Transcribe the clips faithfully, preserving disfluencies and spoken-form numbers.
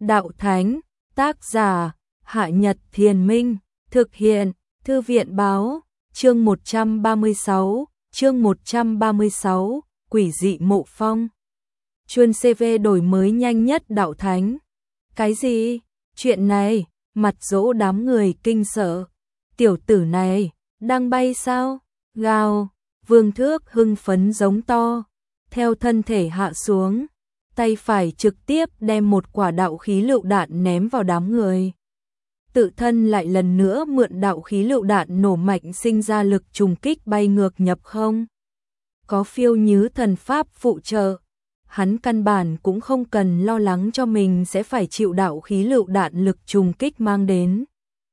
Đạo Thánh, tác giả, Hạ Nhật Thiền Minh, thực hiện, Thư viện Báo, chương một trăm ba mươi sáu, chương một trăm ba mươi sáu, Quỷ dị mộ phong. Chuân xê vê đổi mới nhanh nhất Đạo Thánh. Cái gì? Chuyện này, mặt dỗ đám người kinh sợ. Tiểu tử này, đang bay sao? Gào, Vương Thước hưng phấn giống to, theo thân thể hạ xuống, tay phải trực tiếp đem một quả đạo khí lựu đạn ném vào đám người. Tự thân lại lần nữa mượn đạo khí lựu đạn nổ mạnh sinh ra lực trùng kích bay ngược nhập không. Có phiêu nhứ thần pháp phụ trợ, hắn căn bản cũng không cần lo lắng cho mình sẽ phải chịu đạo khí lựu đạn lực trùng kích mang đến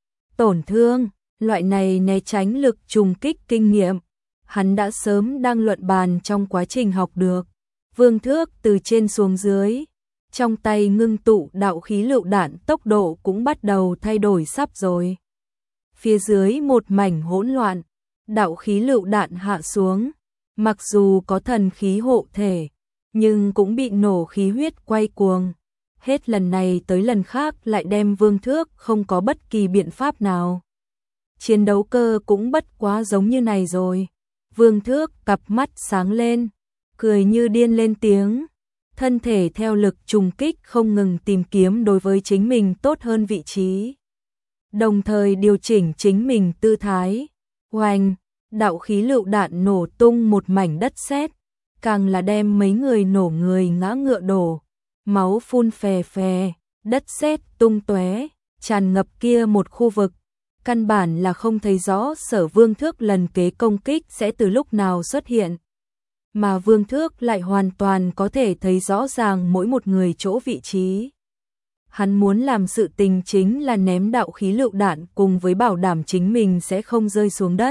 tổn thương. Loại này né tránh lực trùng kích kinh nghiệm, hắn đã sớm đang luận bàn trong quá trình học được. Vương Thước từ trên xuống dưới, trong tay ngưng tụ đạo khí lựu đạn tốc độ cũng bắt đầu thay đổi sắp rồi. Phía dưới một mảnh hỗn loạn, đạo khí lựu đạn hạ xuống, mặc dù có thần khí hộ thể, nhưng cũng bị nổ khí huyết quay cuồng. Hết lần này tới lần khác lại đem Vương Thước không có bất kỳ biện pháp nào. Chiến đấu cơ cũng bất quá giống như này rồi. Vương Thước cặp mắt sáng lên, cười như điên lên tiếng, thân thể theo lực trùng kích không ngừng tìm kiếm đối với chính mình tốt hơn vị trí, đồng thời điều chỉnh chính mình tư thái. Oanh, đạo khí lựu đạn nổ tung một mảnh đất sét, càng là đem mấy người nổ người ngã ngựa đổ, máu phun phè phè, đất sét tung tóe, tràn ngập kia một khu vực. Căn bản là không thấy rõ Sở Vương Thước lần kế công kích sẽ từ lúc nào xuất hiện. Mà Vương Thước lại hoàn toàn có thể thấy rõ ràng mỗi một người chỗ vị trí. Hắn muốn làm sự tình chính là ném đạo khí lựu đạn cùng với bảo đảm chính mình sẽ không rơi xuống đất.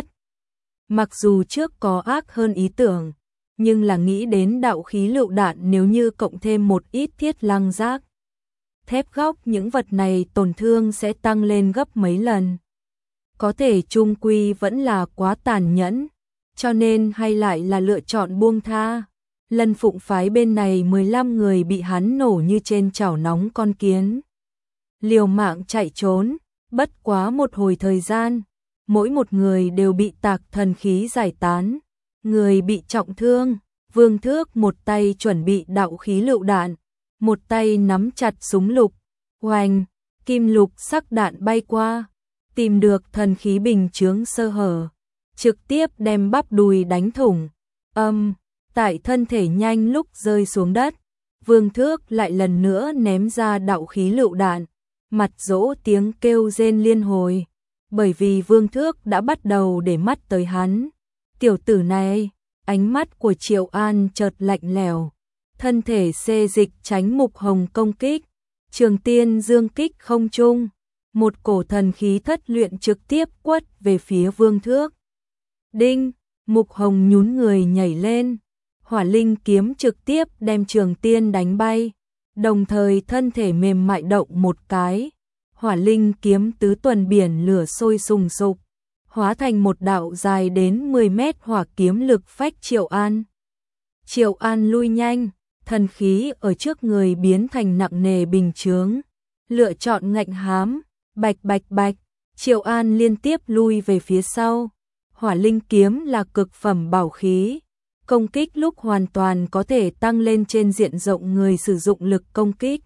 Mặc dù trước có ác hơn ý tưởng, nhưng là nghĩ đến đạo khí lựu đạn nếu như cộng thêm một ít thiết lăng giác, thép góc những vật này tổn thương sẽ tăng lên gấp mấy lần. Có thể chung quy vẫn là quá tàn nhẫn, cho nên hay lại là lựa chọn buông tha. Lân Phụng phái bên này mười lăm người bị hắn nổ như trên chảo nóng con kiến, liều mạng chạy trốn, bất quá một hồi thời gian, mỗi một người đều bị tạc thần khí giải tán, người bị trọng thương. Vương Thước một tay chuẩn bị đạo khí lựu đạn, một tay nắm chặt súng lục. Oanh, kim lục sắc đạn bay qua, tìm được thần khí bình chướng sơ hở, trực tiếp đem bắp đùi đánh thủng. Âm, tại thân thể nhanh lúc rơi xuống đất, Vương Thước lại lần nữa ném ra đạo khí lựu đạn, mặt dỗ tiếng kêu rên liên hồi, bởi vì Vương Thước đã bắt đầu để mắt tới hắn. Tiểu tử này, ánh mắt của Triệu An chợt lạnh lẽo, thân thể xê dịch tránh Mục Hồng công kích, Trường Tiên dương kích không trung. Một cổ thần khí thất luyện trực tiếp quất về phía Vương Thước. Đinh, Mục Hồng nhún người nhảy lên, hỏa linh kiếm trực tiếp đem Trường Tiên đánh bay, đồng thời thân thể mềm mại động một cái, hỏa linh kiếm tứ tuần biển lửa sôi sùng sục, hóa thành một đạo dài đến mười mét hỏa kiếm lực phách Triệu An. Triệu An lui nhanh, thần khí ở trước người biến thành nặng nề bình chướng, lựa chọn ngạnh hám. Bạch bạch bạch, Triệu An liên tiếp lui về phía sau. Hỏa linh kiếm là cực phẩm bảo khí, công kích lúc hoàn toàn có thể tăng lên trên diện rộng người sử dụng lực công kích.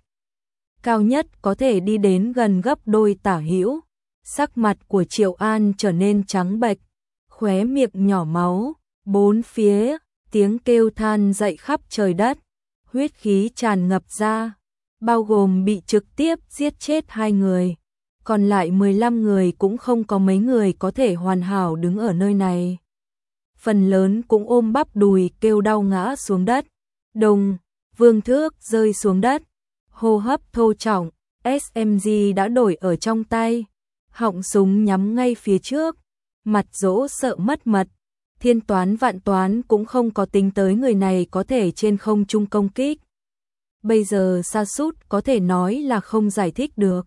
Cao nhất có thể đi đến gần gấp đôi tả hữu. Sắc mặt của Triệu An trở nên trắng bệch, khóe miệng nhỏ máu, bốn phía, tiếng kêu than dậy khắp trời đất, huyết khí tràn ngập ra, bao gồm bị trực tiếp giết chết hai người. Còn lại mười lăm người cũng không có mấy người có thể hoàn hảo đứng ở nơi này. Phần lớn cũng ôm bắp đùi kêu đau ngã xuống đất. Đùng, Vương Thước rơi xuống đất, hô hấp thô trọng, ét em giê đã đổi ở trong tay, họng súng nhắm ngay phía trước, mặt dỗ sợ mất mật. Thiên toán vạn toán cũng không có tính tới người này có thể trên không trung công kích. Bây giờ sa sút có thể nói là không giải thích được.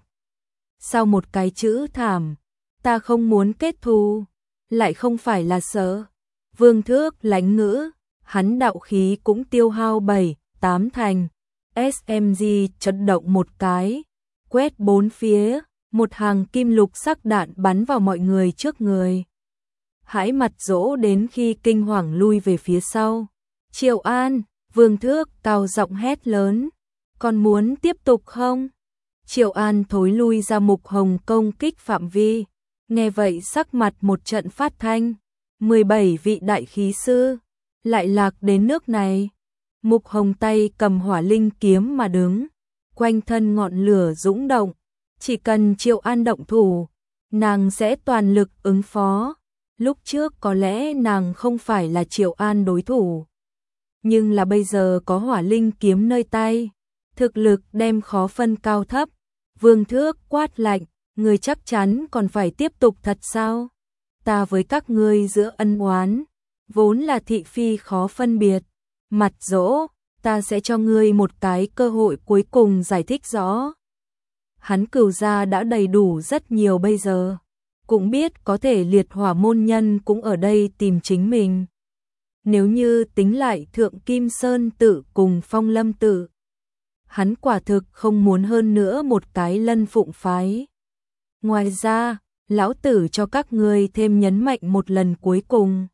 Sau một cái chữ thảm, ta không muốn kết thù, lại không phải là sợ. Vương Thước lánh ngữ, hắn đạo khí cũng tiêu hao bảy, tám thành. ét em giê chấn động một cái, quét bốn phía, một hàng kim lục sắc đạn bắn vào mọi người trước người. Hãi Mặt Dỗ đến khi kinh hoàng lui về phía sau. Triệu An, Vương Thước cao giọng hét lớn, còn muốn tiếp tục không? Triệu An thối lui ra Mục Hồng công kích phạm vi. Nghe vậy sắc mặt một trận phát thanh, mười bảy vị đại khí sư, lại lạc đến nước này. Mục Hồng tay cầm hỏa linh kiếm mà đứng, quanh thân ngọn lửa dũng động, chỉ cần Triệu An động thủ, nàng sẽ toàn lực ứng phó. Lúc trước có lẽ nàng không phải là Triệu An đối thủ, nhưng là bây giờ có hỏa linh kiếm nơi tay, thực lực đem khó phân cao thấp. Vương Thước quát lạnh, người chắc chắn còn phải tiếp tục thật sao? Ta với các ngươi giữa ân oán, vốn là thị phi khó phân biệt. Mặt Dỗ, ta sẽ cho ngươi một cái cơ hội cuối cùng giải thích rõ. Hắn Cửu gia đã đầy đủ rất nhiều bây giờ, cũng biết có thể liệt hỏa môn nhân cũng ở đây tìm chính mình. Nếu như tính lại Thượng Kim Sơn tự cùng Phong Lâm tự, hắn quả thực không muốn hơn nữa một cái Lân Phụng phái. Ngoài ra, lão tử cho các ngươi thêm nhấn mạnh một lần cuối cùng.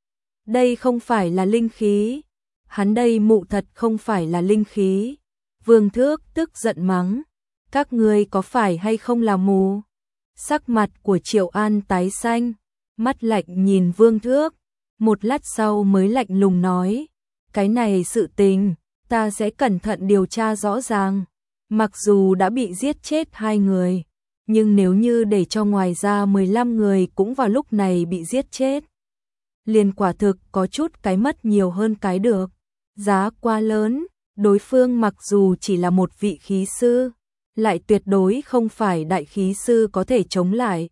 Đây không phải là linh khí. Hắn đây mụ thật không phải là linh khí. Vương Thước tức giận mắng, các ngươi có phải hay không là mù? Sắc mặt của Triệu An tái xanh, mắt lạnh nhìn Vương Thước, một lát sau mới lạnh lùng nói, cái này sự tình, ta sẽ cẩn thận điều tra rõ ràng. Mặc dù đã bị giết chết hai người, nhưng nếu như để cho ngoài ra mười lăm người cũng vào lúc này bị giết chết, liền quả thực có chút cái mất nhiều hơn cái được. Giá quá lớn, đối phương mặc dù chỉ là một vị khí sư, lại tuyệt đối không phải đại khí sư có thể chống lại.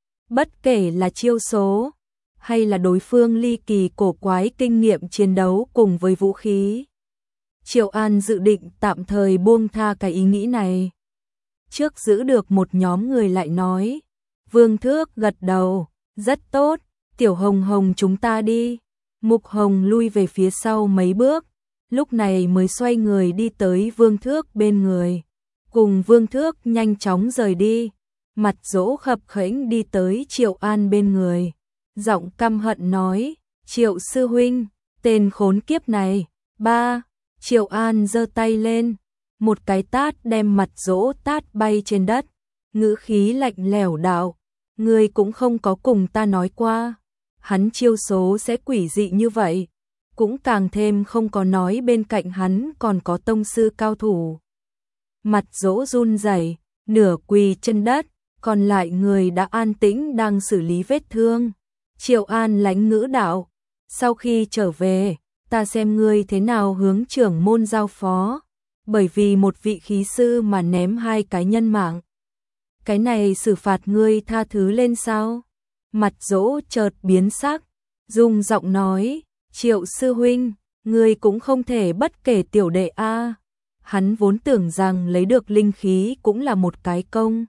Bất kể là chiêu số, hay là đối phương ly kỳ cổ quái kinh nghiệm chiến đấu cùng với vũ khí. Triệu An dự định tạm thời buông tha cái ý nghĩ này. Trước giữ được một nhóm người lại nói, Vương Thước gật đầu, rất tốt, Tiểu Hồng Hồng chúng ta đi. Mục Hồng lui về phía sau mấy bước, lúc này mới xoay người đi tới Vương Thước bên người, cùng Vương Thước nhanh chóng rời đi. Mặt Dỗ khập khểnh đi tới Triệu An bên người, giọng căm hận nói, Triệu sư huynh, tên khốn kiếp này. Ba, Triệu An giơ tay lên, một cái tát đem Mặt Dỗ tát bay trên đất, ngữ khí lạnh lẽo đạo, ngươi cũng không có cùng ta nói qua, hắn chiêu số sẽ quỷ dị như vậy, cũng càng thêm không có nói bên cạnh hắn còn có tông sư cao thủ. Mặt Dỗ run rẩy, nửa quỳ chân đất, còn lại người đã an tĩnh đang xử lý vết thương. Triệu An lãnh ngữ đạo, sau khi trở về, ta xem ngươi thế nào hướng trưởng môn giao phó, bởi vì một vị khí sư mà ném hai cái nhân mạng. Cái này xử phạt ngươi tha thứ lên sao? Mặt Dỗ chợt biến sắc, rung giọng nói, Triệu sư huynh, ngươi cũng không thể bất kể tiểu đệ a. Hắn vốn tưởng rằng lấy được linh khí cũng là một cái công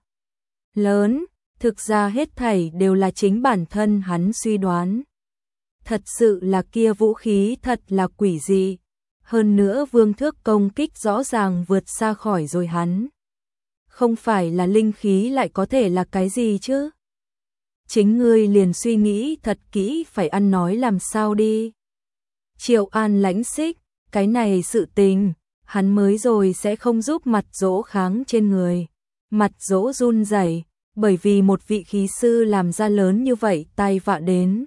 lớn, thực ra hết thảy đều là chính bản thân hắn suy đoán. Thật sự là kia vũ khí thật là quỷ dị, hơn nữa Vương Thước công kích rõ ràng vượt xa khỏi rồi hắn. Không phải là linh khí lại có thể là cái gì chứ? Chính ngươi liền suy nghĩ thật kỹ phải ăn nói làm sao đi. Triệu An lãnh xích, cái này sự tình, hắn mới rồi sẽ không giúp Mặt Dỗ kháng trên người. Mặt Dỗ run rẩy, bởi vì một vị khí sư làm ra lớn như vậy tai vạ đến.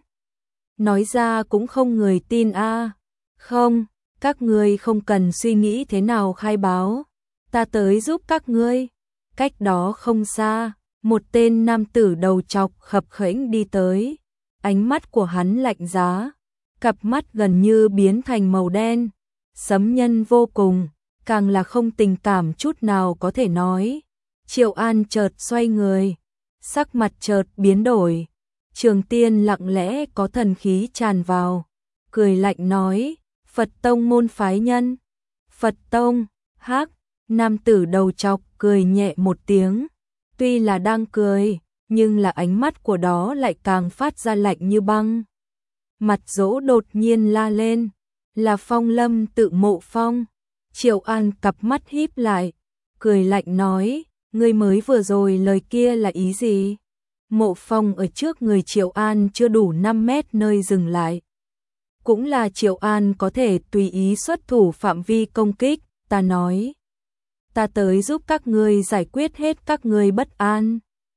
Nói ra cũng không người tin a. Không, các ngươi không cần suy nghĩ thế nào khai báo, ta tới giúp các ngươi. Cách đó không xa, một tên nam tử đầu trọc khập khểnh đi tới, ánh mắt của hắn lạnh giá, cặp mắt gần như biến thành màu đen, sấm nhân vô cùng, càng là không tình cảm chút nào có thể nói. Triệu An chợt xoay người, sắc mặt chợt biến đổi, Trường Tiên lặng lẽ có thần khí tràn vào, cười lạnh nói, Phật tông môn phái nhân. Phật tông, hắc, nam tử đầu trọc cười nhẹ một tiếng, tuy là đang cười, nhưng là ánh mắt của đó lại càng phát ra lạnh như băng. Mặt Dỗ đột nhiên la lên, là Phong Lâm tự Mộ Phong. Triệu An cặp mắt híp lại, cười lạnh nói, Ngươi mới vừa rồi lời kia là ý gì? Mộ Phong ở trước người Triệu An chưa đủ năm mét nơi dừng lại. Cũng là Triệu An có thể tùy ý xuất thủ phạm vi công kích, ta nói. Ta tới giúp các ngươi giải quyết hết các ngươi bất an.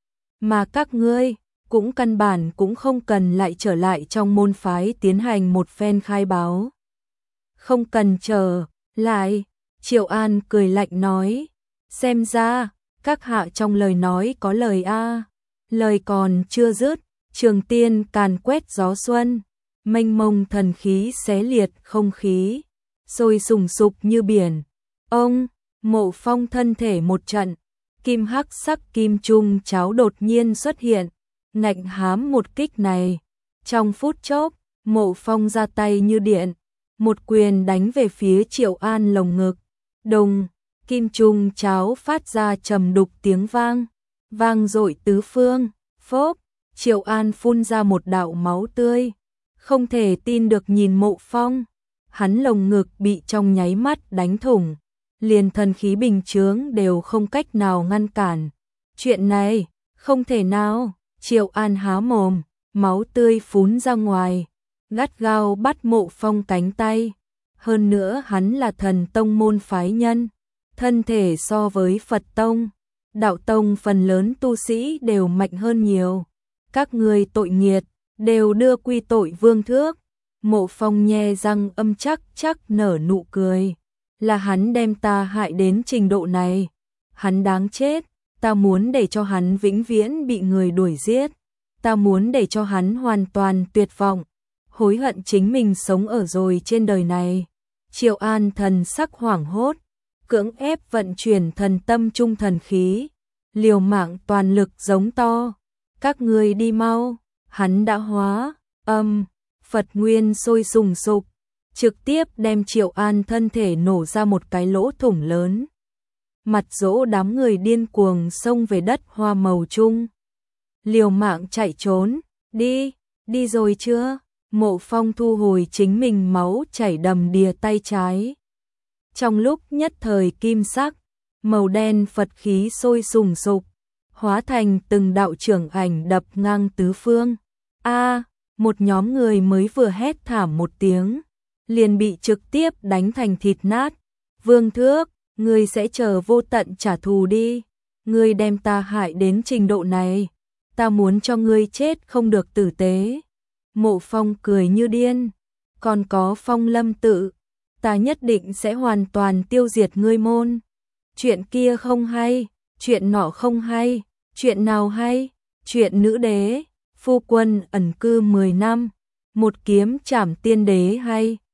Mà các ngươi cũng căn bản cũng không cần lại trở lại trong môn phái tiến hành một phen khai báo. Không cần chờ lại, Triệu An cười lạnh nói. Xem ra, các hạ trong lời nói có lời a. Lời còn chưa dứt, trường tiên càn quét gió xuân, mênh mông thần khí xé liệt không khí, sôi sùng sục như biển. Ông, Mộ Phong thân thể một trận, kim hắc sắc kim trung cháo đột nhiên xuất hiện, ngạnh hám một kích này. Trong phút chốc, Mộ Phong ra tay như điện, một quyền đánh về phía Triệu An lồng ngực. Đùng, kim trung cháo phát ra trầm đục tiếng vang, vang dội tứ phương. Phốp, Triệu An phun ra một đạo máu tươi, không thể tin được nhìn Mộ Phong. Hắn lồng ngực bị trong nháy mắt đánh thủng, liền thần khí bình chướng đều không cách nào ngăn cản. Chuyện này, không thể nào. Triệu An há mồm, máu tươi phún ra ngoài, gắt gao bắt Mộ Phong cánh tay. Hơn nữa hắn là thần tông môn phái nhân, thân thể so với Phật tông, đạo tông phần lớn tu sĩ đều mạnh hơn nhiều. Các ngươi tội nghiệt, đều đưa quy tội vương thước. Mộ Phong nhe răng âm chắc chắc nở nụ cười. Là hắn đem ta hại đến trình độ này. Hắn đáng chết, ta muốn để cho hắn vĩnh viễn bị người đuổi giết. Ta muốn để cho hắn hoàn toàn tuyệt vọng, hối hận chính mình sống ở rồi trên đời này. Triệu An thần sắc hoảng hốt, cưỡng ép vận chuyển thần tâm trung thần khí, liều mạng toàn lực giống to. Các ngươi đi mau, hắn đã hóa, âm, Phật nguyên sôi sùng sục, trực tiếp đem Triệu An thân thể nổ ra một cái lỗ thủng lớn. Mặt dỗ đám người điên cuồng xông về đất hoa màu chung. Liều mạng chạy trốn, đi, đi rồi chưa? Mộ Phong thu hồi chính mình máu chảy đầm đìa tay trái. Trong lúc nhất thời kim sắc, màu đen Phật khí sôi sùng sục, hóa thành từng đạo trưởng ảnh đập ngang tứ phương. A, một nhóm người mới vừa hét thảm một tiếng, liền bị trực tiếp đánh thành thịt nát. Vương Thước, ngươi sẽ chờ vô tận trả thù đi. Ngươi đem ta hại đến trình độ này, ta muốn cho ngươi chết không được tử tế. Mộ Phong cười như điên. Còn có Phong Lâm tự, ta nhất định sẽ hoàn toàn tiêu diệt ngươi môn. Chuyện kia không hay, chuyện nọ không hay, chuyện nào hay? Chuyện nữ đế, phu quân ẩn cư mười năm, một kiếm trảm tiên đế hay?